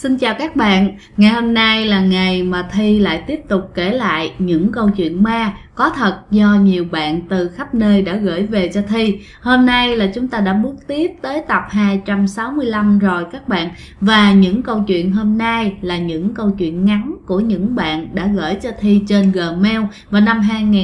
Xin chào các bạn, ngày hôm nay là ngày mà Thi lại tiếp tục kể lại những câu chuyện ma có thật do nhiều bạn từ khắp nơi đã gửi về cho Thi. Hôm nay là chúng ta đã bước tiếp tới tập 265 rồi các bạn. Và những câu chuyện hôm nay là những câu chuyện ngắn của những bạn đã gửi cho Thi trên Gmail vào năm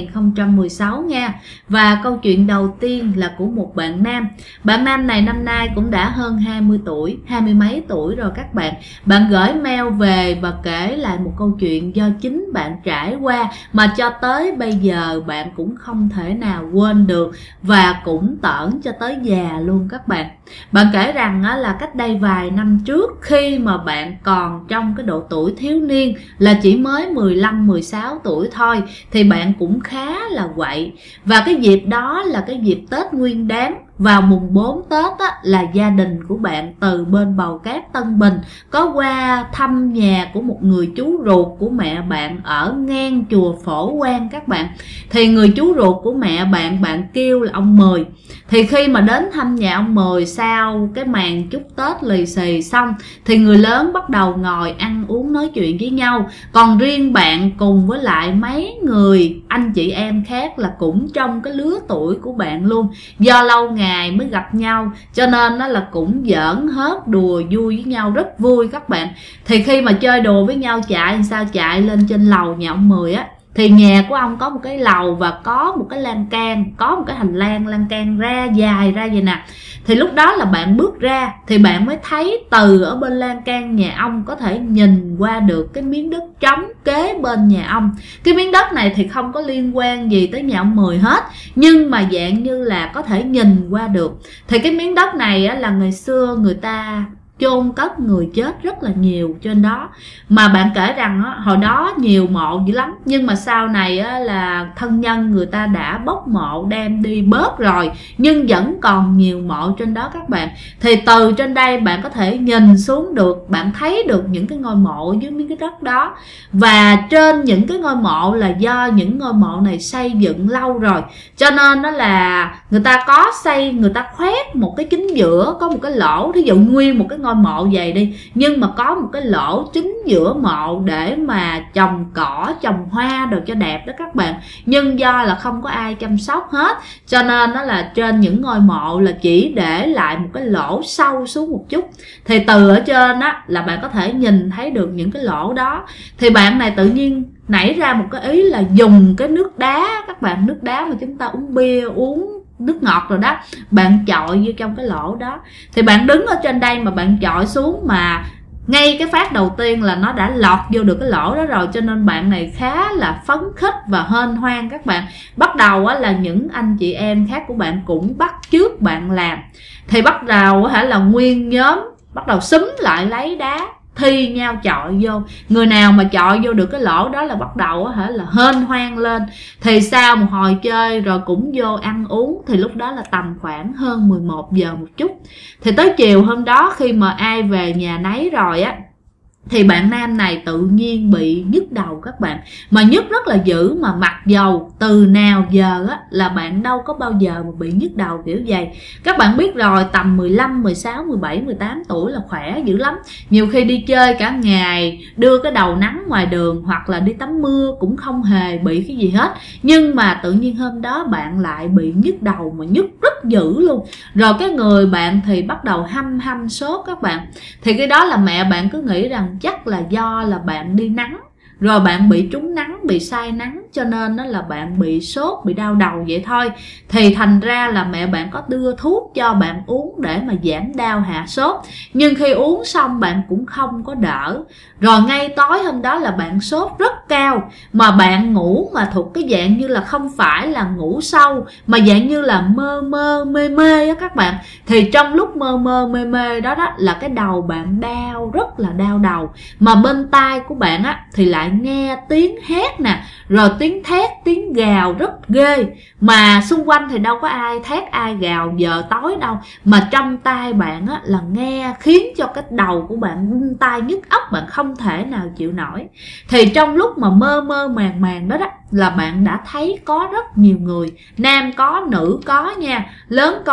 2016 nha. Và câu chuyện đầu tiên là của một bạn nam. Bạn nam này năm nay cũng đã hơn 20 tuổi, 20 mấy tuổi rồi các bạn. Bạn gửi mail về và kể lại một câu chuyện do chính bạn trải qua mà cho tới bây giờ bạn cũng không thể nào quên được và cũng tởn cho tới già luôn các bạn. Bạn kể rằng là cách đây vài năm trước, khi mà bạn còn trong cái độ tuổi thiếu niên là chỉ mới 15-16 tuổi thôi, thì bạn cũng khá là quậy. Và cái dịp đó là cái dịp Tết Nguyên Đán. Vào mùng 4 Tết là gia đình của bạn từ bên Bầu Cát, Tân Bình có qua thăm nhà của một người chú ruột của mẹ bạn ở ngang chùa Phổ Quang các bạn. Thì người chú ruột của mẹ bạn kêu là ông Mười. Thì khi mà đến thăm nhà ông Mười, sau cái màn chúc Tết lì xì xong thì người lớn bắt đầu ngồi ăn uống nói chuyện với nhau. Còn riêng bạn cùng với lại mấy người anh chị em khác là cũng trong cái lứa tuổi của bạn luôn, do lâu ngày mới gặp nhau cho nên nó là cũng giỡn hớt đùa vui với nhau rất vui các bạn. Thì khi mà chơi đùa với nhau chạy lên trên lầu nhà ông Mười á, thì nhà của ông có một cái lầu và có một cái lan can, có một cái hành lang lan can ra dài ra vậy nè. Thì lúc đó là bạn bước ra thì bạn mới thấy từ ở bên lan can nhà ông có thể nhìn qua được cái miếng đất trống kế bên nhà ông. Cái miếng đất này thì không có liên quan gì tới nhà ông Mười hết, nhưng mà dạng như là có thể nhìn qua được. Thì cái miếng đất này là ngày xưa người ta chôn cất người chết rất là nhiều trên đó. Mà bạn kể rằng hồi đó nhiều mộ dữ lắm, nhưng mà sau này là thân nhân người ta đã bốc mộ đem đi bớt rồi, nhưng vẫn còn nhiều mộ trên đó các bạn. Thì từ trên đây bạn có thể nhìn xuống được, bạn thấy được những cái ngôi mộ dưới miếng cái đất đó. Và trên những cái ngôi mộ là do những ngôi mộ này xây dựng lâu rồi, cho nên đó là người ta có xây, người ta khoét một cái chính giữa, có một cái lỗ. Thí dụ nguyên một cái ngôi mộ vậy đi, nhưng mà có một cái lỗ chính giữa mộ để mà trồng cỏ, trồng hoa đồ cho đẹp đó các bạn. Nhưng do là không có ai chăm sóc hết, cho nên đó là trên những ngôi mộ là chỉ để lại một cái lỗ sâu xuống một chút. Thì từ ở trên á là bạn có thể nhìn thấy được những cái lỗ đó. Thì bạn này tự nhiên nảy ra một cái ý là dùng cái nước đá các bạn, nước đá mà chúng ta uống bia, uống nước ngọt rồi đó, bạn chọi vô trong cái lỗ đó. Thì bạn đứng ở trên đây mà bạn chọi xuống, mà ngay cái phát đầu tiên là nó đã lọt vô được cái lỗ đó rồi, cho nên bạn này khá là phấn khích và hên hoan các bạn. Bắt đầu là những anh chị em khác của bạn cũng bắt chước bạn làm. Thì bắt đầu là nguyên nhóm bắt đầu xúm lại lấy đá thi nhau chọi vô. Người nào mà chọi vô được cái lỗ đó là bắt đầu là hên hoan lên. Thì sau một hồi chơi rồi cũng vô ăn uống, thì lúc đó là tầm khoảng hơn 11 giờ một chút. Thì tới chiều hôm đó khi mà ai về nhà nấy rồi á, thì bạn nam này tự nhiên bị nhức đầu các bạn. Mà nhức rất là dữ, mà mặc dầu từ nào giờ á là bạn đâu có bao giờ mà bị nhức đầu kiểu vậy. Các bạn biết rồi, tầm 15, 16, 17, 18 tuổi là khỏe dữ lắm. Nhiều khi đi chơi cả ngày, đưa cái đầu nắng ngoài đường hoặc là đi tắm mưa cũng không hề bị cái gì hết. Nhưng mà tự nhiên hôm đó bạn lại bị nhức đầu, mà nhức rất dữ luôn. Rồi cái người bạn thì bắt đầu hăm sốt các bạn. Thì cái đó là mẹ bạn cứ nghĩ rằng chắc là do là bạn đi nắng, rồi bạn bị trúng nắng, bị say nắng, cho nên đó là bạn bị sốt, bị đau đầu vậy thôi. Thì thành ra là mẹ bạn có đưa thuốc cho bạn uống để mà giảm đau hạ sốt. Nhưng khi uống xong bạn cũng không có đỡ. Rồi ngay tối hôm đó là bạn sốt rất cao, mà bạn ngủ mà thuộc cái dạng như là không phải là ngủ sâu, mà dạng như là mơ mơ mê mê á các bạn. Thì trong lúc mơ mơ mê mê đó là cái đầu bạn đau, rất là đau đầu. Mà bên tai của bạn á thì lại nghe tiếng hét nè, rồi tiếng thét, tiếng gào rất ghê. Mà xung quanh thì đâu có ai thét ai gào giờ tối đâu, mà trong tai bạn á là nghe khiến cho cái đầu của bạn tai nhức óc, bạn không thể nào chịu nổi. Thì trong lúc mà mơ mơ màng đó là bạn đã thấy có rất nhiều người, nam có, nữ có nha, lớn có,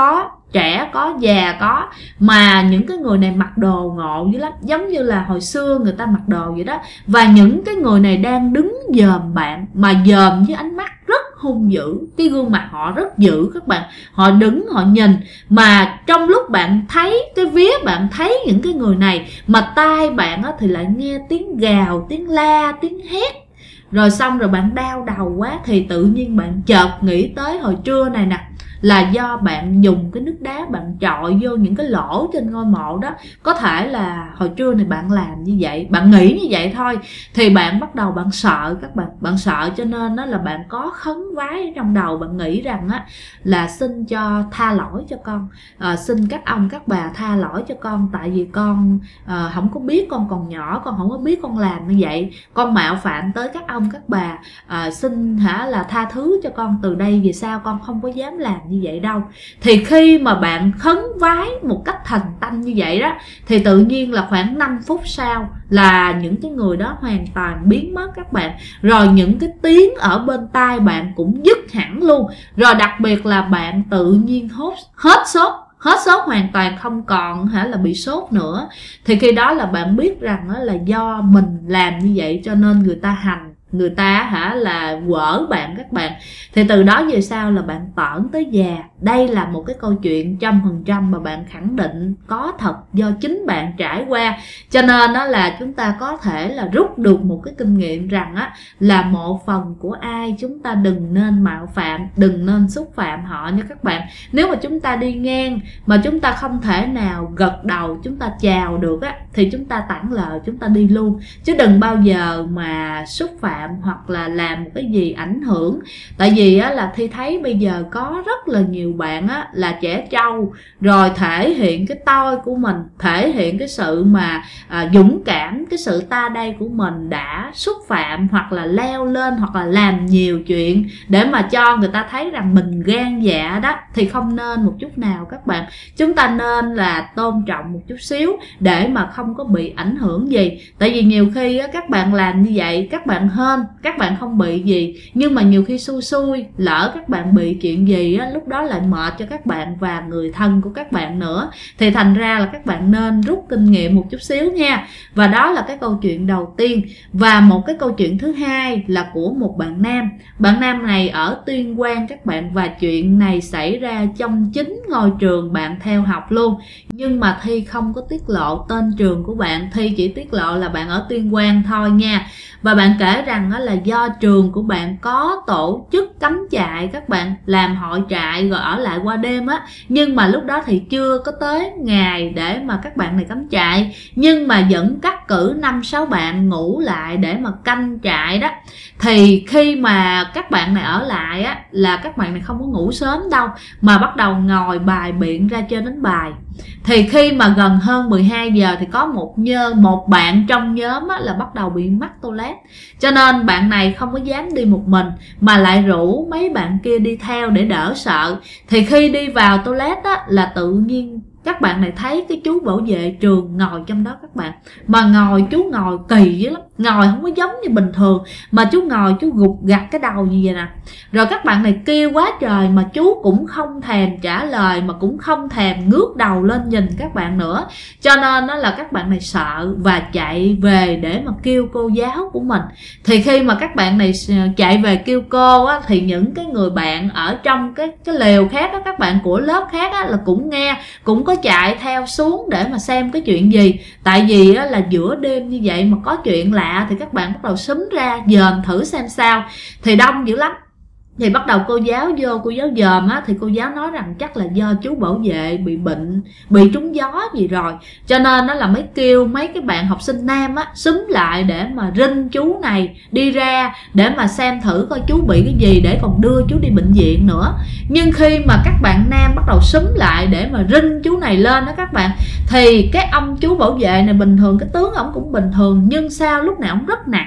trẻ có, già có, mà những cái người này mặc đồ ngộ dữ lắm, giống như là hồi xưa người ta mặc đồ vậy đó. Và những cái người này đang đứng dòm bạn, mà dòm với ánh mắt rất hung dữ, cái gương mặt họ rất dữ các bạn. Họ đứng họ nhìn, mà trong lúc bạn thấy cái vía, bạn thấy những cái người này, mà tai bạn thì lại nghe tiếng gào, tiếng la, tiếng hét. Rồi xong rồi bạn đau đầu quá, thì tự nhiên bạn chợt nghĩ tới hồi trưa này nè, là do bạn dùng cái nước đá bạn chọi vô những cái lỗ trên ngôi mộ đó. Có thể là hồi trưa này bạn làm như vậy, bạn nghĩ như vậy thôi, thì bạn bắt đầu bạn sợ các bạn. Bạn sợ cho nên đó là bạn có khấn vái trong đầu, bạn nghĩ rằng á là xin cho tha lỗi cho con, xin các ông các bà tha lỗi cho con, tại vì con không có biết, con còn nhỏ, con không có biết con làm như vậy, con mạo phạm tới các ông các bà, xin là tha thứ cho con, từ đây về sau con không có dám làm như vậy đâu. Thì khi mà bạn khấn vái một cách thành tâm như vậy đó, thì tự nhiên là khoảng 5 phút sau là những cái người đó hoàn toàn biến mất các bạn. Rồi những cái tiếng ở bên tai bạn cũng dứt hẳn luôn. Rồi đặc biệt là bạn tự nhiên hết sốt hoàn toàn, không còn là bị sốt nữa. Thì khi đó là bạn biết rằng là do mình làm như vậy cho nên người ta hành, người ta là quở bạn các bạn. Thì từ đó về sau là bạn tởn tới già. Đây là một cái câu chuyện 100% mà bạn khẳng định có thật, do chính bạn trải qua. Cho nên đó là chúng ta có thể là rút được một cái kinh nghiệm rằng á, là một phần của ai chúng ta đừng nên mạo phạm, đừng nên xúc phạm họ nha các bạn. Nếu mà chúng ta đi ngang mà chúng ta không thể nào gật đầu, chúng ta chào được á, thì chúng ta tản lờ, chúng ta đi luôn. Chứ đừng bao giờ mà xúc phạm hoặc là làm một cái gì ảnh hưởng. Tại vì á, là Thi thấy bây giờ có rất là nhiều bạn á, là trẻ trâu, rồi thể hiện cái tôi của mình, thể hiện cái sự mà dũng cảm, cái sự ta đây của mình, đã xúc phạm hoặc là leo lên hoặc là làm nhiều chuyện để mà cho người ta thấy rằng mình gan dạ đó. Thì không nên một chút nào các bạn. Chúng ta nên là tôn trọng một chút xíu để mà không có bị ảnh hưởng gì. Tại vì nhiều khi á, các bạn làm như vậy, các bạn hên, các bạn không bị gì, nhưng mà nhiều khi xui lỡ các bạn bị chuyện gì á, lúc đó lại mệt cho các bạn và người thân của các bạn nữa. Thì thành ra là các bạn nên rút kinh nghiệm một chút xíu nha. Và đó là cái câu chuyện đầu tiên. Và một cái câu chuyện thứ hai là của một bạn nam. Bạn nam này ở Tuyên Quang các bạn, và chuyện này xảy ra trong chính ngôi trường bạn theo học luôn. Nhưng mà Thi không có tiết lộ tên trường của bạn, Thi chỉ tiết lộ là bạn ở Tuyên Quang thôi nha. Và bạn kể rằng là do trường của bạn có tổ chức cắm trại các bạn, làm hội trại rồi ở lại qua đêm á. Nhưng mà lúc đó thì chưa có tới ngày để mà các bạn này cắm trại, nhưng mà vẫn cắt cử 5-6 bạn ngủ lại để mà canh trại đó. Thì khi mà các bạn này ở lại á, là các bạn này không có ngủ sớm đâu, mà bắt đầu ngồi bài biện ra chơi đánh bài. Thì khi mà gần hơn 12 giờ thì có một bạn trong nhóm á, là bắt đầu bị mắc toilet. Cho nên bạn này không có dám đi một mình, mà lại rủ mấy bạn kia đi theo để đỡ sợ. Thì khi đi vào toilet á, là tự nhiên các bạn này thấy cái chú bảo vệ trường ngồi trong đó các bạn. Mà chú ngồi kỳ dữ lắm, ngồi không có giống như bình thường, mà chú ngồi chú gục gặt cái đầu như vậy nè. Rồi các bạn này kêu quá trời mà chú cũng không thèm trả lời, mà cũng không thèm ngước đầu lên nhìn các bạn nữa. Cho nên đó là các bạn này sợ và chạy về để mà kêu cô giáo của mình. Thì khi mà các bạn này chạy về kêu cô á, thì những cái người bạn ở trong cái lều khác á, các bạn của lớp khác á, là cũng nghe, cũng có chạy theo xuống để mà xem cái chuyện gì. Tại vì á, là giữa đêm như vậy mà có chuyện lạ thì các bạn bắt đầu xúm ra dòm thử xem sao. Thì đông dữ lắm. Thì bắt đầu cô giáo vô, cô giáo dòm á, thì cô giáo nói rằng chắc là do chú bảo vệ bị bệnh, bị trúng gió gì rồi. Cho nên nó là mới kêu mấy cái bạn học sinh nam á xúm lại để mà rinh chú này đi ra để mà xem thử coi chú bị cái gì để còn đưa chú đi bệnh viện nữa. Nhưng khi mà các bạn nam bắt đầu xúm lại để mà rinh chú này lên đó các bạn, thì cái ông chú bảo vệ này bình thường cái tướng ổng cũng bình thường, nhưng sao lúc nào ổng rất nặng,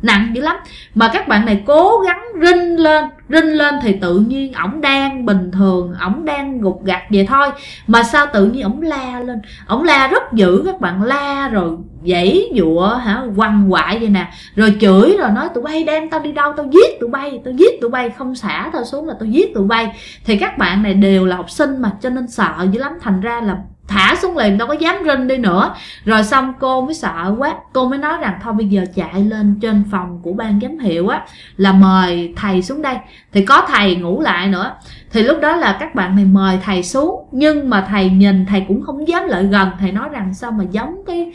nặng dữ lắm. Mà các bạn này cố gắng rinh lên thì tự nhiên ổng đang bình thường, ổng đang gục gặt vậy thôi, mà sao tự nhiên ổng la lên, ổng la rất dữ các bạn, la rồi giãy giụa quằn quại vậy nè, rồi chửi rồi nói tụi bay đem tao đi đâu, tao giết tụi bay, không xả tao xuống là tao giết tụi bay. Thì các bạn này đều là học sinh mà, cho nên sợ dữ lắm, thành ra là thả xuống liền, đâu có dám rinh đi nữa. Rồi xong cô mới sợ quá, cô mới nói rằng thôi bây giờ chạy lên trên phòng của ban giám hiệu á, là mời thầy xuống đây. Thì có thầy ngủ lại nữa, thì lúc đó là các bạn này mời thầy xuống, nhưng mà thầy nhìn thầy cũng không dám lại gần. Thầy nói rằng sao mà giống cái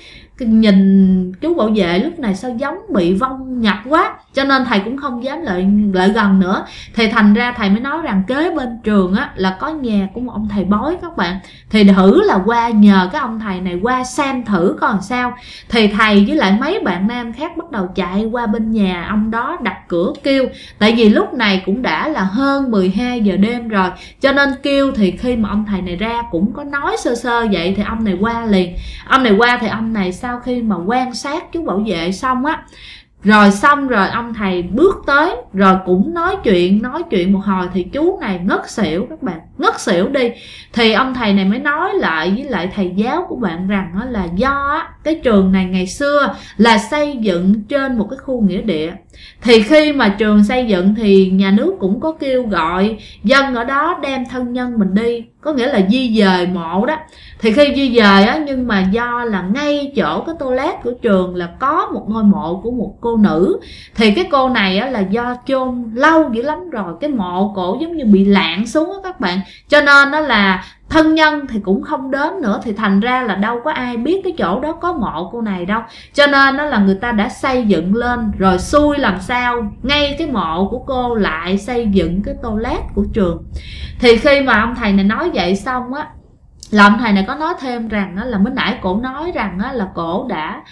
nhìn chú bảo vệ lúc này sao giống bị vong nhập quá, cho nên thầy cũng không dám lại gần nữa. Thì thành ra thầy mới nói rằng kế bên trường á là có nhà của một ông thầy bói các bạn, thì thử là qua nhờ cái ông thầy này qua xem thử coi làm sao. Thì thầy với lại mấy bạn nam khác bắt đầu chạy qua bên nhà ông đó đập cửa kêu, tại vì lúc này cũng đã là hơn 12 giờ đêm rồi, cho nên kêu. Thì khi mà ông thầy này ra cũng có nói sơ sơ vậy, thì ông này qua liền. Ông này qua thì ông này sau khi mà quan sát chú bảo vệ xong á, xong rồi ông thầy bước tới rồi cũng nói chuyện một hồi, thì chú này ngất xỉu các bạn, ngất xỉu đi. Thì ông thầy này mới nói lại với lại thầy giáo của bạn rằng đó là do cái trường này ngày xưa là xây dựng trên một cái khu nghĩa địa. Thì khi mà trường xây dựng thì nhà nước cũng có kêu gọi dân ở đó đem thân nhân mình đi, có nghĩa là di dời mộ đó. Thì khi di dời á, nhưng mà do là ngay chỗ cái toilet của trường là có một ngôi mộ của một cô nữ. Thì cái cô này á, là do chôn lâu dữ lắm rồi, cái mộ cổ giống như bị lạng xuống á các bạn, cho nên đó là thân nhân thì cũng không đến nữa. Thì thành ra là đâu có ai biết cái chỗ đó có mộ cô này đâu, cho nên đó là người ta đã xây dựng lên, rồi xui làm sao ngay cái mộ của cô lại xây dựng cái toilet của trường. Thì khi mà ông thầy này nói vậy xong á, là ông thầy này có nói thêm rằng là mới nãy cổ nói rằng là cổ đã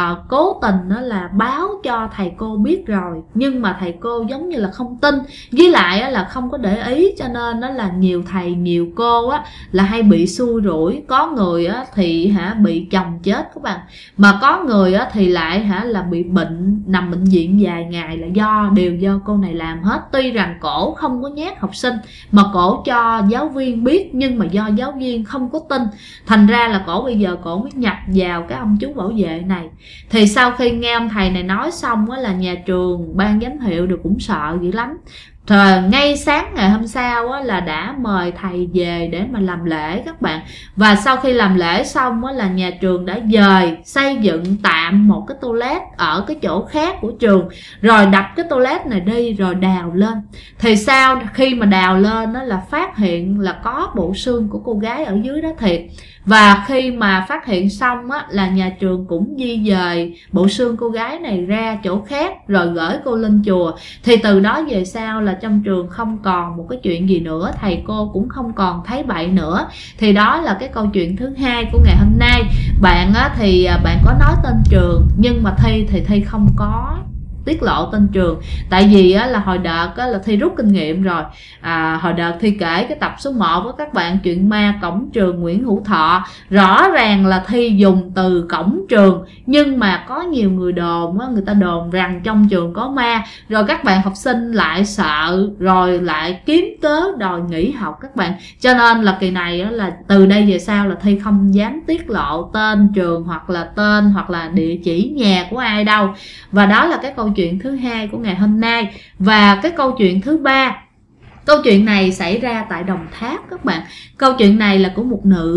cố tình là báo cho thầy cô biết rồi, nhưng mà thầy cô giống như là không tin, với lại là không có để ý, cho nên đó là nhiều thầy nhiều cô á là hay bị xui rủi. Có người thì bị chồng chết các bạn, mà có người thì lại là bị bệnh, nằm bệnh viện vài ngày, là đều do cô này làm hết. Tuy rằng cổ không có nhát học sinh mà cổ cho giáo viên biết, nhưng mà do giáo viên không có tin, thành ra là cổ bây giờ cổ mới nhập vào cái ông chú bảo vệ này. Thì sau khi nghe ông thầy này nói xong á, là nhà trường ban giám hiệu đều cũng sợ dữ lắm. Rồi ngay sáng ngày hôm sau á, là đã mời thầy về để mà làm lễ các bạn. Và sau khi làm lễ xong á, là nhà trường đã dời xây dựng tạm một cái toilet ở cái chỗ khác của trường, rồi đập cái toilet này đi rồi đào lên. Thì sau khi mà đào lên á, là phát hiện là có bộ xương của cô gái ở dưới đó thiệt. Và khi mà phát hiện xong á, là nhà trường cũng di dời bộ xương cô gái này ra chỗ khác, rồi gửi cô lên chùa. Thì từ đó về sau là trong trường không còn một cái chuyện gì nữa, thầy cô cũng không còn thấy bậy nữa. Thì đó là cái câu chuyện thứ hai của ngày hôm nay. Bạn thì bạn có nói tên trường, nhưng mà Thi thì Thi không có tiết lộ tên trường, tại vì là hồi đợt là Thi rút kinh nghiệm rồi. Hồi đợt Thi kể cái tập số 1 với các bạn, chuyện ma cổng trường Nguyễn Hữu Thọ, rõ ràng là Thi dùng từ cổng trường, nhưng mà có nhiều người đồn người ta đồn rằng trong trường có ma, rồi các bạn học sinh lại sợ, rồi lại kiếm cớ đòi nghỉ học các bạn. Cho nên là kỳ này là từ đây về sau là Thi không dám tiết lộ tên trường, hoặc là tên hoặc là địa chỉ nhà của ai đâu. Và đó là cái câu chuyện thứ hai của ngày hôm nay. Và cái câu chuyện thứ ba, câu chuyện này xảy ra tại Đồng Tháp các bạn. Câu chuyện này là của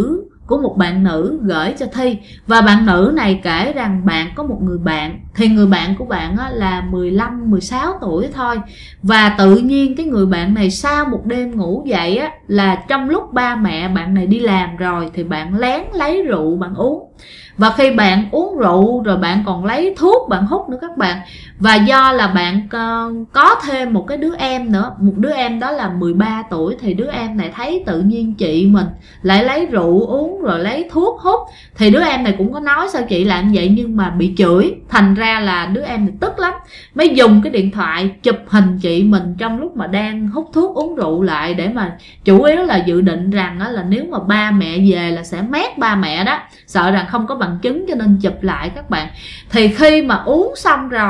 một bạn nữ gửi cho Thi. Và bạn nữ này kể rằng bạn có một người bạn, thì người bạn của bạn là 15-16 tuổi thôi. Và tự nhiên cái người bạn này sau một đêm ngủ dậy là trong lúc ba mẹ bạn này đi làm rồi, thì bạn lén lấy rượu bạn uống. Và khi bạn uống rượu rồi bạn còn lấy thuốc bạn hút nữa các bạn. Và do là bạn có thêm một cái đứa em nữa, một đứa em đó là 13 tuổi, thì đứa em này thấy tự nhiên chị mình lại lấy rượu uống rồi lấy thuốc hút, thì đứa em này cũng có nói sao chị làm vậy, nhưng mà bị chửi. Thành ra là đứa em này tức lắm, mới dùng cái điện thoại chụp hình chị mình trong lúc mà đang hút thuốc uống rượu lại, để mà chủ yếu là dự định rằng là nếu mà ba mẹ về là sẽ mét ba mẹ đó, sợ rằng không có bằng chứng cho nên chụp lại các bạn. Thì khi mà uống xong rồi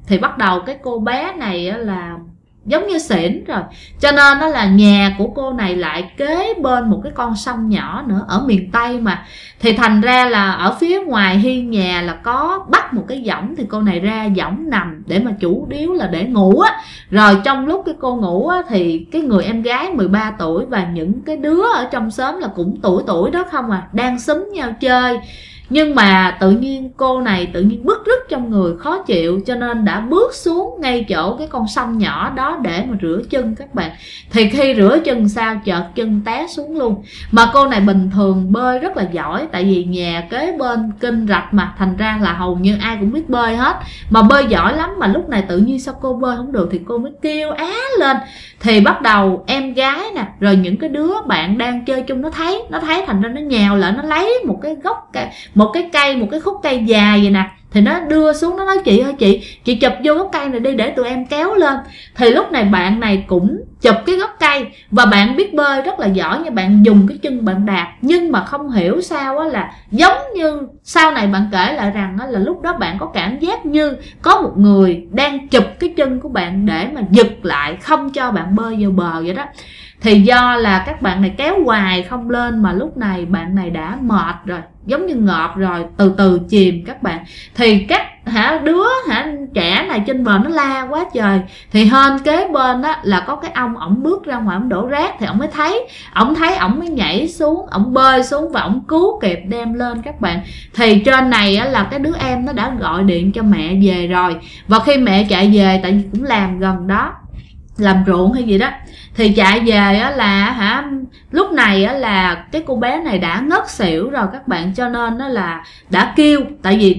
thì bắt đầu cái cô bé này là giống như xỉn rồi, cho nên đó là nhà của cô này lại kế bên một cái con sông nhỏ nữa, ở miền Tây mà, thì thành ra là ở phía ngoài hiên nhà là có bắt một cái võng, thì cô này ra võng nằm để mà chủ yếu là để ngủ á. Rồi trong lúc cái cô ngủ á, thì cái người em gái 13 tuổi và những cái đứa ở trong xóm là cũng tuổi đó không à, đang xúm nhau chơi. Nhưng mà tự nhiên cô này tự nhiên bứt rứt trong người, khó chịu, cho nên đã bước xuống ngay chỗ cái con sông nhỏ đó để mà rửa chân các bạn. Thì khi rửa chân sao chợt chân té xuống luôn. Mà cô này bình thường bơi rất là giỏi, tại vì nhà kế bên kênh rạch mà, thành ra là hầu như ai cũng biết bơi hết, mà bơi giỏi lắm. Mà lúc này tự nhiên sao cô bơi không được thì cô mới kêu á lên. Thì bắt đầu em gái nè, rồi những cái đứa bạn đang chơi chung nó thấy thành ra nó nhào lại, nó lấy một cái gốc cây, một cái khúc cây dài vậy nè, thì nó đưa xuống, nó nói chị ơi chị chụp vô gốc cây này đi để tụi em kéo lên. Thì lúc này bạn này cũng chụp cái gốc cây, và bạn biết bơi rất là giỏi nha, bạn dùng cái chân bạn đạp. Nhưng mà không hiểu sao á, là giống như sau này bạn kể lại rằng á, là lúc đó bạn có cảm giác như có một người đang chụp cái chân của bạn để mà giật lại, không cho bạn bơi vô bờ vậy đó. Thì do là các bạn này kéo hoài không lên, mà lúc này bạn này đã mệt rồi, giống như ngợp rồi, từ từ chìm các bạn. Thì các đứa trẻ này trên bờ nó la quá trời. Thì hên kế bên á là có cái ông, ổng bước ra ngoài ổng đổ rác, thì ổng mới thấy, ổng mới nhảy xuống, ổng bơi xuống và ổng cứu kịp đem lên các bạn. Thì trên này á là cái đứa em nó đã gọi điện cho mẹ về rồi, và khi mẹ chạy về, tại vì cũng làm gần đó, làm ruộng hay gì đó, thì chạy về á là lúc này á là cái cô bé này đã ngất xỉu rồi các bạn. Cho nên đó là đã kêu, tại vì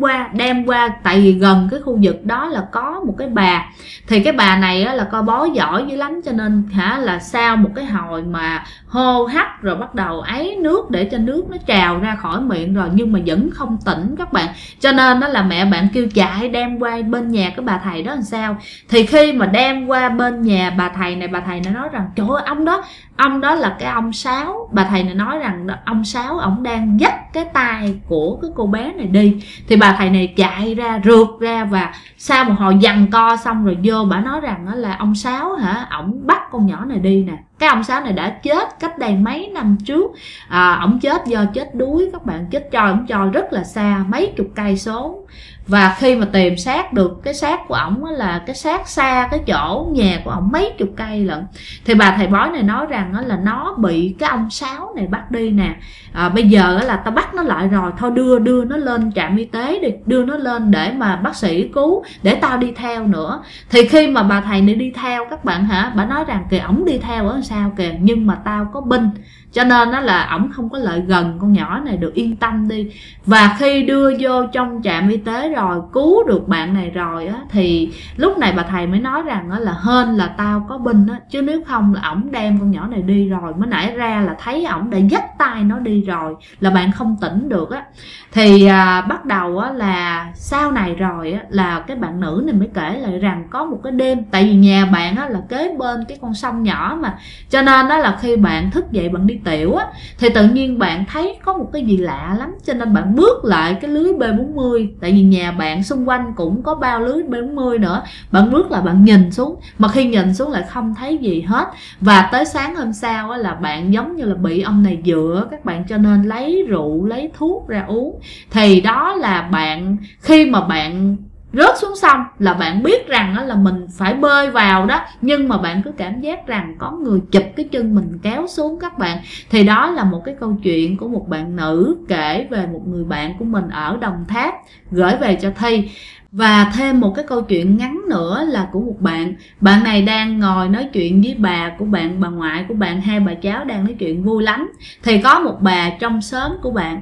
đem qua tại vì gần cái khu vực đó là có một cái bà, thì cái bà này á là coi bói giỏi dữ lắm, cho nên là sau một cái hồi mà hô hấp rồi bắt đầu ấy nước để cho nước nó trào ra khỏi miệng rồi, nhưng mà vẫn không tỉnh các bạn. Cho nên đó là mẹ bạn kêu chạy đem qua bên nhà cái bà thầy đó làm sao. Thì khi mà đem qua bên nhà bà thầy này nói rằng trời ơi, ông đó là cái ông Sáu. Bà thầy này nói rằng ông Sáu ổng đang dắt cái tay của cái cô bé này đi. Thì bà thầy này chạy ra, rượt ra, và sau một hồi giằng co xong rồi vô, bà nói rằng là ông Sáu ổng bắt con nhỏ này đi nè. Cái ông Sáu này đã chết cách đây mấy năm trước. Ổng chết do chết đuối các bạn, chết ổng trôi rất là xa, mấy chục cây số. Và khi mà tìm xác được cái xác của ổng là cái xác xa cái chỗ nhà của ổng mấy chục cây lận. Thì bà thầy bói này nói rằng là nó bị cái ông Sáu này bắt đi nè. Bây giờ là tao bắt nó lại rồi, thôi đưa nó lên trạm y tế đi, đưa nó lên để mà bác sĩ cứu, để tao đi theo nữa. Thì khi mà bà thầy này đi theo các bạn bà nói rằng kìa, ổng đi theo ở sao kìa, nhưng mà tao có binh, cho nên đó là ổng không có lại gần con nhỏ này được, yên tâm đi. Và khi đưa vô trong trạm y tế rồi, cứu được bạn này rồi á, thì lúc này bà thầy mới nói rằng là hên là tao có binh á, chứ nếu không là ổng đem con nhỏ này đi rồi. Mới nãy ra là thấy ổng đã dắt tay nó đi rồi, là bạn không tỉnh được á. Thì bắt đầu á là sau này rồi á, là cái bạn nữ này mới kể lại rằng có một cái đêm, tại vì nhà bạn á là kế bên cái con sông nhỏ mà, cho nên đó là khi bạn thức dậy bạn đi tiểu á, thì tự nhiên bạn thấy có một cái gì lạ lắm, cho nên bạn bước lại cái lưới B40, tại vì nhà bạn xung quanh cũng có bao lưới B40 nữa. Bạn bước lại bạn nhìn xuống, mà khi nhìn xuống lại không thấy gì hết. Và tới sáng hôm sau á, là bạn giống như là bị ông này dựa các bạn, cho nên lấy rượu lấy thuốc ra uống. Thì đó là bạn, khi mà bạn rớt xuống sông là bạn biết rằng là mình phải bơi vào đó, nhưng mà bạn cứ cảm giác rằng có người chụp cái chân mình kéo xuống các bạn. Thì đó là một cái câu chuyện của một bạn nữ kể về một người bạn của mình ở Đồng Tháp gửi về cho Thi. Và thêm một cái câu chuyện ngắn nữa là của một bạn này đang ngồi nói chuyện với bà của bạn, bà ngoại của bạn, hai bà cháu đang nói chuyện vui lắm. Thì có một bà trong xóm của bạn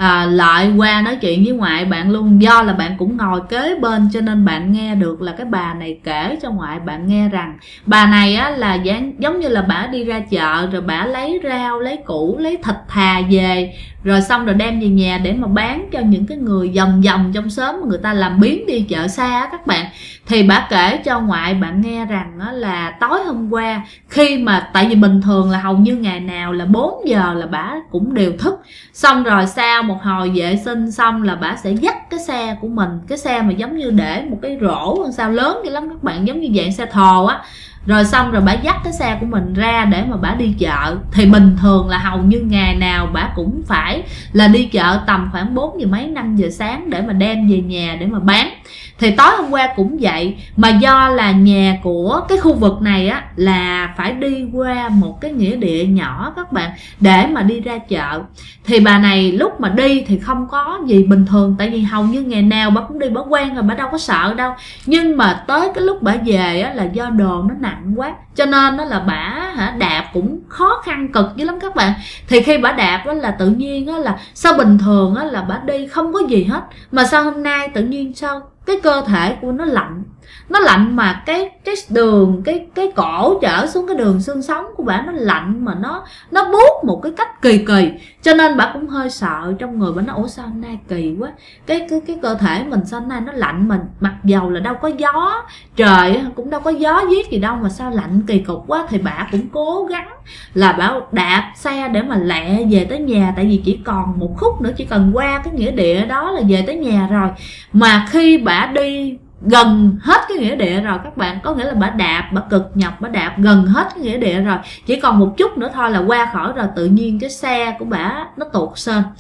lại qua nói chuyện với ngoại bạn luôn. Do là bạn cũng ngồi kế bên cho nên bạn nghe được là cái bà này kể cho ngoại bạn nghe rằng bà này á là giống như là bà đi ra chợ rồi bà lấy rau, lấy củ, lấy thịt thà về, rồi xong rồi đem về nhà để mà bán cho những cái người vòng vòng trong xóm mà người ta làm biếng đi chợ xa các bạn. Thì bà kể cho ngoại bạn nghe rằng là tối hôm qua, khi mà tại vì bình thường là hầu như ngày nào là 4 giờ là bà cũng đều thức, xong rồi sau một hồi vệ sinh xong là bà sẽ dắt cái xe của mình, cái xe mà giống như để một cái rổ sao lớn vậy lắm các bạn, giống như dạng xe thồ á, rồi xong rồi bà dắt cái xe của mình ra để mà bà đi chợ. Thì bình thường là hầu như ngày nào bà cũng phải là đi chợ tầm khoảng 4 giờ mấy 5 giờ sáng để mà đem về nhà để mà bán. Thì tối hôm qua cũng vậy, mà do là nhà của cái khu vực này á là phải đi qua một cái nghĩa địa nhỏ các bạn để mà đi ra chợ. Thì bà này lúc mà đi thì không có gì bình thường, tại vì hầu như ngày nào bà cũng đi, bà quen rồi, bà đâu có sợ đâu. Nhưng mà tới cái lúc bà về á là do đồ nó nặng quá, cho nên đó là bà đạp cũng khó khăn cực dữ lắm các bạn. Thì khi bà đạp đó là tự nhiên đó là sao bình thường đó là bà đi không có gì hết, mà sao hôm nay tự nhiên sao cái cơ thể của nó lạnh mà cái đường cái cổ trở xuống cái đường xương sống của bà nó lạnh, mà nó buốt một cái cách kỳ kỳ, cho nên bà cũng hơi sợ trong người. Bà nói ủa sao hôm nay kỳ quá, cái cơ thể mình sao hôm nay nó lạnh, mình mặc dầu là đâu có gió, trời cũng đâu có gió viết gì đâu mà sao lạnh kỳ cục quá. Thì bà cũng cố gắng là bà đạp xe để mà lẹ về tới nhà, tại vì chỉ còn một khúc nữa, chỉ cần qua cái nghĩa địa đó là về tới nhà rồi. Mà khi bà đi gần hết cái nghĩa địa rồi các bạn, có nghĩa là bà cực nhọc, bà đạp gần hết cái nghĩa địa rồi, chỉ còn một chút nữa thôi là qua khỏi rồi, tự nhiên cái xe của bà nó tuột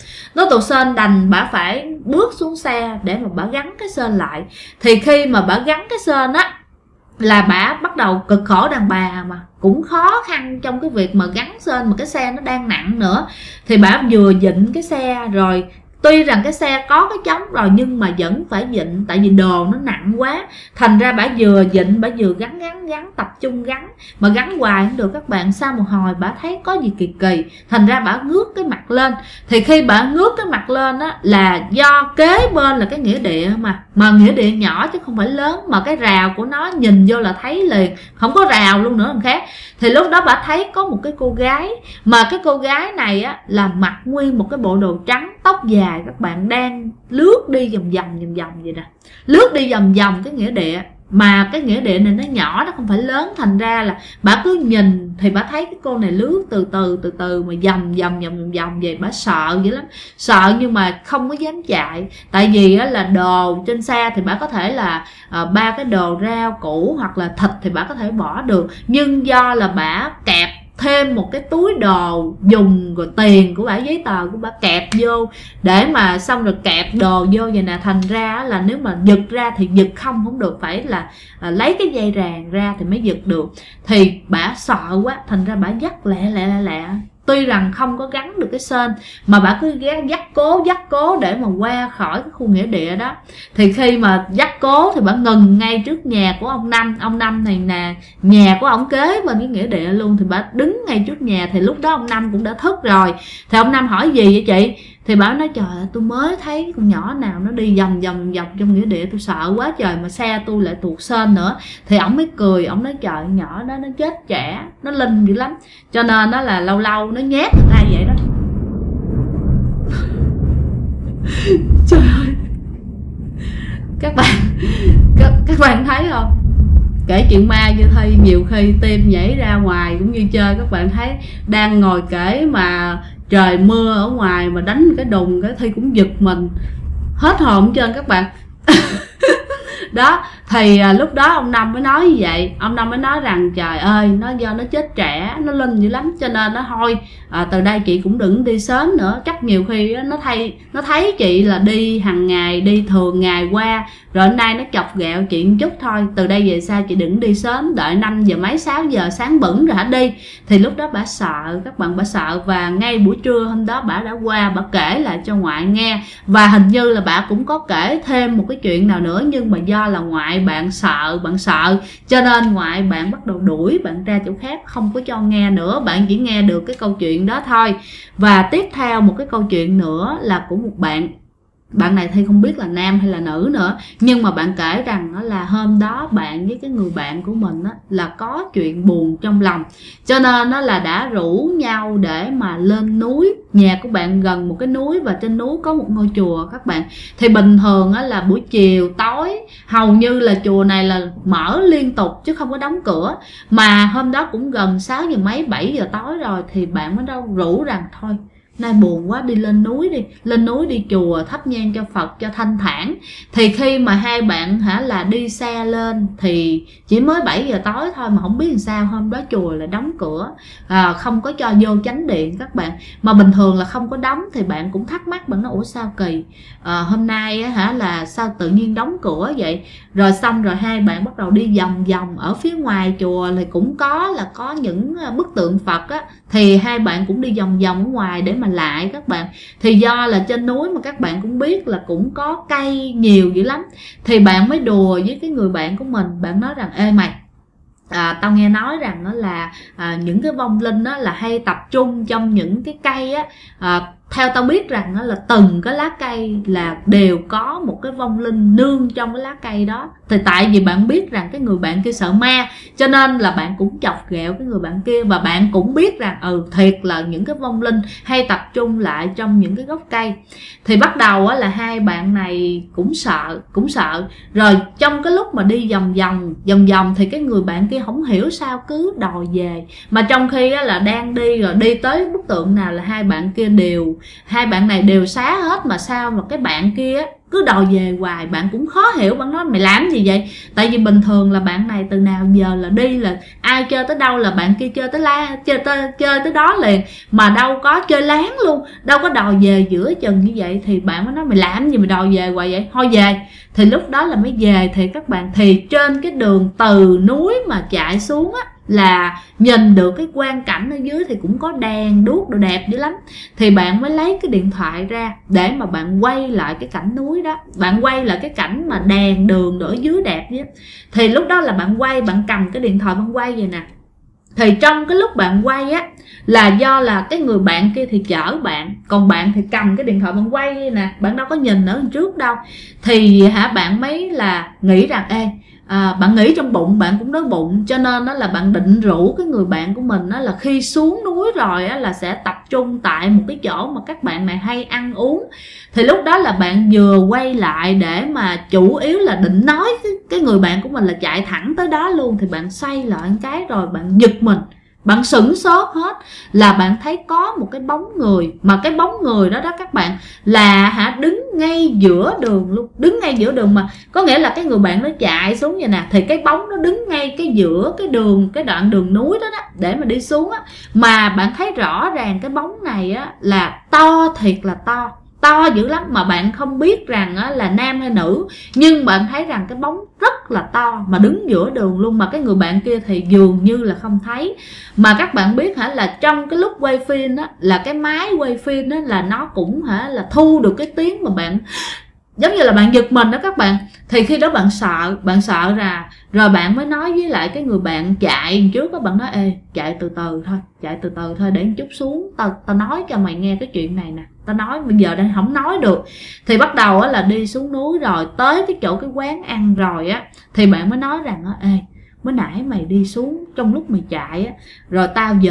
sên, đành bà phải bước xuống xe để mà bà gắn cái sên lại. Thì khi mà bà gắn cái sên á là bà bắt đầu cực khổ, đàn bà mà cũng khó khăn trong cái việc mà gắn sên, mà cái xe nó đang nặng nữa. Thì bà vừa dịnh cái xe rồi, tuy rằng cái xe có cái chống rồi nhưng mà vẫn phải dịnh, tại vì đồ nó nặng quá. Thành ra bà vừa dịnh, bà vừa gắn tập trung gắn, mà gắn hoài không được các bạn. Sau một hồi bà thấy có gì kỳ kỳ, thành ra bà ngước cái mặt lên. Thì khi bà ngước cái mặt lên á là do kế bên là cái nghĩa địa, mà nghĩa địa nhỏ chứ không phải lớn, mà cái rào của nó nhìn vô là thấy liền, không có rào luôn nữa làm khác. Thì lúc đó bà thấy có một cái cô gái, mà cái cô gái này á là mặc nguyên một cái bộ đồ trắng, tóc dài các bạn, đang lướt đi vòng vậy nè, lướt đi vòng cái nghĩa địa. Mà cái nghĩa địa này nó nhỏ, nó không phải lớn, thành ra là bà cứ nhìn thì bà thấy cái cô này lướt từ từ mà vòng về. Bà sợ dữ lắm, sợ nhưng mà không có dám chạy, tại vì là đồ trên xe thì bà có thể là 3 cái đồ rau củ hoặc là thịt thì bà có thể bỏ được, nhưng do là bà kẹp thêm một cái túi đồ dùng rồi tiền của bà, giấy tờ của bà kẹp vô để mà xong rồi kẹp đồ vô vậy nè. Thành ra là nếu mà giật ra thì giật không được, phải là lấy cái dây ràng ra thì mới giật được. Thì bà sợ quá, thành ra bà dắt lẹ. Tuy rằng không có gắn được cái sên mà bà cứ dắt cố để mà qua khỏi cái khu nghĩa địa đó. Thì khi mà dắt cố thì bà ngừng ngay trước nhà của ông Năm này nè, nhà của ông kế bên cái nghĩa địa luôn. Thì bà đứng ngay trước nhà, thì lúc đó ông Năm cũng đã thức rồi. Thì ông Năm hỏi gì vậy chị? Thì bà nói trời ơi, tôi mới thấy con nhỏ nào nó đi vòng trong nghĩa địa, tôi sợ quá trời, mà xe tôi lại tuột sên nữa. Thì ổng mới cười, ổng nói trời, nhỏ đó nó chết trẻ, nó linh dữ lắm, cho nên đó là lâu lâu nó nhát người ta vậy đó. Trời ơi, các bạn thấy không, kể chuyện ma như Thi nhiều khi tim nhảy ra ngoài cũng như chơi. Các bạn thấy đang ngồi kể mà trời mưa ở ngoài mà đánh cái đùng, cái Thi cũng giật mình hết hồn trên các bạn. Đó, thì lúc đó ông Năm mới nói như vậy. Ông Năm mới nói rằng trời ơi, nó do nó chết trẻ, nó linh dữ lắm, cho nên nó thôi từ đây chị cũng đừng đi sớm nữa. Chắc nhiều khi nó thấy chị là đi hàng ngày, đi thường ngày qua, rồi hôm nay nó chọc ghẹo chị một chút thôi. Từ đây về sau chị đừng đi sớm, đợi 5 giờ mấy 6 giờ sáng bẩn rồi hả đi. Thì lúc đó bà sợ các bạn, bà sợ. Và ngay buổi trưa hôm đó bà đã qua, bà kể lại cho ngoại nghe. Và hình như là bà cũng có kể thêm một cái chuyện nào nữa, nhưng mà do là ngoại bạn sợ cho nên ngoại bạn bắt đầu đuổi bạn ra chỗ khác, không có cho nghe nữa, bạn chỉ nghe được cái câu chuyện đó thôi. Và tiếp theo một cái câu chuyện nữa là của một bạn bạn này Thi không biết là nam hay là nữ nữa, nhưng mà bạn kể rằng đó là hôm đó bạn với cái người bạn của mình đó là có chuyện buồn trong lòng, cho nên đó là đã rủ nhau để mà lên núi. Nhà của bạn gần một cái núi và trên núi có một ngôi chùa các bạn. Thì bình thường đó là buổi chiều tối hầu như là chùa này là mở liên tục chứ không có đóng cửa, mà hôm đó cũng gần 6 giờ mấy 7 giờ tối rồi thì bạn mới đâu rủ rằng thôi nay buồn quá đi lên núi đi, lên núi đi chùa thắp nhang cho Phật cho thanh thản. Thì khi mà hai bạn là đi xe lên thì chỉ mới 7 giờ tối thôi, mà không biết làm sao hôm đó chùa là đóng cửa, không có cho vô chánh điện các bạn, mà bình thường là không có đóng. Thì bạn cũng thắc mắc, bạn nói ủa sao kỳ, hôm nay là sao tự nhiên đóng cửa vậy. Rồi xong rồi hai bạn bắt đầu đi vòng vòng ở phía ngoài chùa, thì cũng có những bức tượng Phật á, thì hai bạn cũng đi vòng vòng ở ngoài để mà lại các bạn. Thì do là trên núi mà các bạn cũng biết là cũng có cây nhiều dữ lắm, thì bạn mới đùa với cái người bạn của mình, bạn nói rằng ê mày, tao nghe nói rằng đó là những cái vong linh đó là hay tập trung trong những cái cây á. Theo tao biết rằng đó là từng cái lá cây là đều có một cái vong linh nương trong cái lá cây đó. Thì tại vì bạn biết rằng cái người bạn kia sợ ma, cho nên là bạn cũng chọc ghẹo cái người bạn kia, và bạn cũng biết rằng thiệt là những cái vong linh hay tập trung lại trong những cái gốc cây. Thì bắt đầu là hai bạn này cũng sợ. Rồi trong cái lúc mà đi vòng vòng thì cái người bạn kia không hiểu sao cứ đòi về, mà trong khi là đang đi rồi đi tới bức tượng nào là hai bạn này đều xá hết, mà sao mà cái bạn kia cứ đòi về hoài. Bạn cũng khó hiểu, bạn nói mày làm gì vậy. Tại vì bình thường là bạn này từ nào giờ là đi là ai chơi tới đâu là bạn kia chơi tới đó liền, mà đâu có chơi láng luôn, đâu có đòi về giữa chừng như vậy. Thì bạn mới nói mày làm gì mà đòi về hoài vậy, thôi về. Thì lúc đó là mới về. Thì các bạn, thì trên cái đường từ núi mà chạy xuống á là nhìn được cái quang cảnh ở dưới, thì cũng có đèn đuốc đồ đẹp dữ lắm. Thì bạn mới lấy cái điện thoại ra để mà bạn quay lại cái cảnh núi đó, bạn quay lại cái cảnh mà đèn đường ở dưới đẹp vậy. Thì lúc đó là bạn quay, bạn cầm cái điện thoại bạn quay vậy nè. Thì trong cái lúc bạn quay á là do là cái người bạn kia thì chở bạn, còn bạn thì cầm cái điện thoại bạn quay nè, bạn đâu có nhìn ở trước đâu. Thì bạn mới là nghĩ rằng bạn nghĩ trong bụng, bạn cũng đói bụng, cho nên đó là bạn định rủ cái người bạn của mình đó là khi xuống núi rồi á là sẽ tập trung tại một cái chỗ mà các bạn này hay ăn uống. Thì lúc đó là bạn vừa quay lại để mà chủ yếu là định nói cái người bạn của mình là chạy thẳng tới đó luôn. Thì bạn xoay lại một cái rồi bạn giật mình, bạn sửng sốt hết, là bạn thấy có một cái bóng người, mà cái bóng người đó các bạn là đứng ngay giữa đường luôn, đứng ngay giữa đường, mà có nghĩa là cái người bạn nó chạy xuống vậy nè, thì cái bóng nó đứng ngay cái giữa cái đoạn đường núi đó để mà đi xuống á. Mà bạn thấy rõ ràng cái bóng này á là to, thiệt là to dữ lắm, mà bạn không biết rằng là nam hay nữ, nhưng bạn thấy rằng cái bóng rất là to mà đứng giữa đường luôn. Mà cái người bạn kia thì dường như là không thấy. Mà các bạn biết là trong cái lúc quay phim đó, là cái máy quay phim đó là nó cũng là thu được cái tiếng mà bạn giống như là bạn giật mình đó các bạn. Thì khi đó bạn sợ ra, rồi bạn mới nói với lại cái người bạn chạy trước đó, bạn nói chạy từ từ thôi, để một chút xuống, tao nói cho mày nghe cái chuyện này nè, tao nói bây giờ đang không nói được. Thì bắt đầu là đi xuống núi rồi tới cái chỗ cái quán ăn rồi á, thì bạn mới nói rằng mới nãy mày đi xuống trong lúc mày chạy á, rồi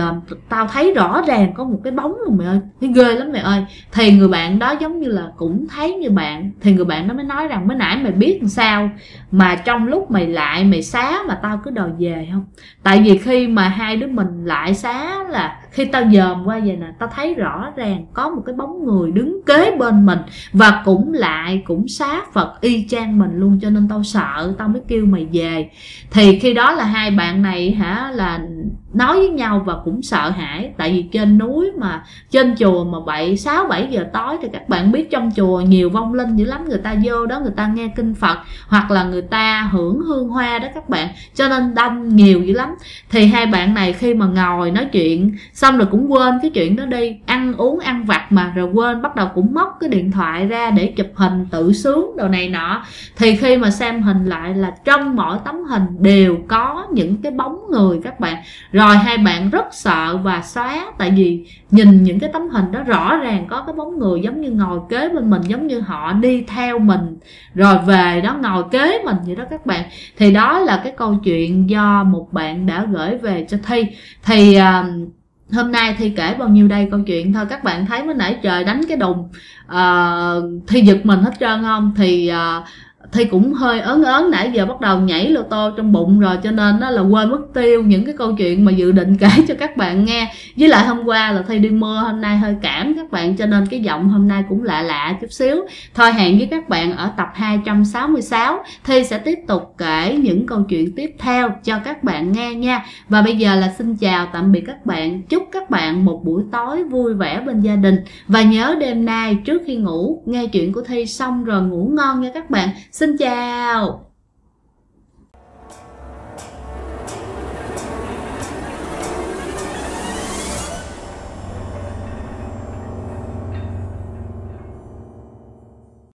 tao thấy rõ ràng có một cái bóng luôn mày ơi, thấy ghê lắm mày ơi. Thì người bạn đó giống như là cũng thấy như bạn, thì người bạn đó mới nói rằng mới nãy mày biết làm sao mà trong lúc mày xá mà tao cứ đòi về không. Tại vì khi mà hai đứa mình lại xá là khi tao dòm qua vậy nè, tao thấy rõ ràng có một cái bóng người đứng kế bên mình, và cũng xá Phật y chang mình luôn, cho nên tao sợ, tao mới kêu mày về. Thì khi đó là hai bạn này là nói với nhau và cũng sợ hãi. Tại vì trên núi mà trên chùa mà 6-7 giờ tối thì các bạn biết trong chùa nhiều vong linh dữ lắm, người ta vô đó người ta nghe kinh Phật hoặc là người ta hưởng hương hoa đó các bạn, cho nên đông nhiều dữ lắm. Thì hai bạn này khi mà ngồi nói chuyện xong rồi cũng quên cái chuyện đó đi, ăn uống ăn vặt mà rồi quên, bắt đầu cũng móc cái điện thoại ra để chụp hình tự sướng đồ này nọ. Thì khi mà xem hình lại là trong mỗi tấm hình đều có những cái bóng người các bạn. Rồi hai bạn rất sợ và xóa, tại vì nhìn những cái tấm hình đó rõ ràng có cái bóng người giống như ngồi kế bên mình, giống như họ đi theo mình rồi về đó ngồi kế mình vậy đó các bạn. Thì đó là cái câu chuyện do một bạn đã gửi về cho Thi. Thì hôm nay Thi kể bao nhiêu đây câu chuyện thôi. Các bạn thấy mới nãy trời đánh cái đùng, Thi giật mình hết trơn không? Thì Thi cũng hơi ớn nãy giờ bắt đầu nhảy lô tô trong bụng rồi, cho nên nó là quên mất tiêu những cái câu chuyện mà dự định kể cho các bạn nghe. Với lại hôm qua là Thi đi mưa, hôm nay hơi cảm các bạn, cho nên cái giọng hôm nay cũng lạ lạ chút xíu. Thôi hẹn với các bạn ở tập 266, Thi sẽ tiếp tục kể những câu chuyện tiếp theo cho các bạn nghe nha. Và bây giờ là xin chào tạm biệt các bạn, chúc các bạn một buổi tối vui vẻ bên gia đình. Và nhớ đêm nay trước khi ngủ nghe chuyện của Thi xong rồi ngủ ngon nha các bạn. Xin chào.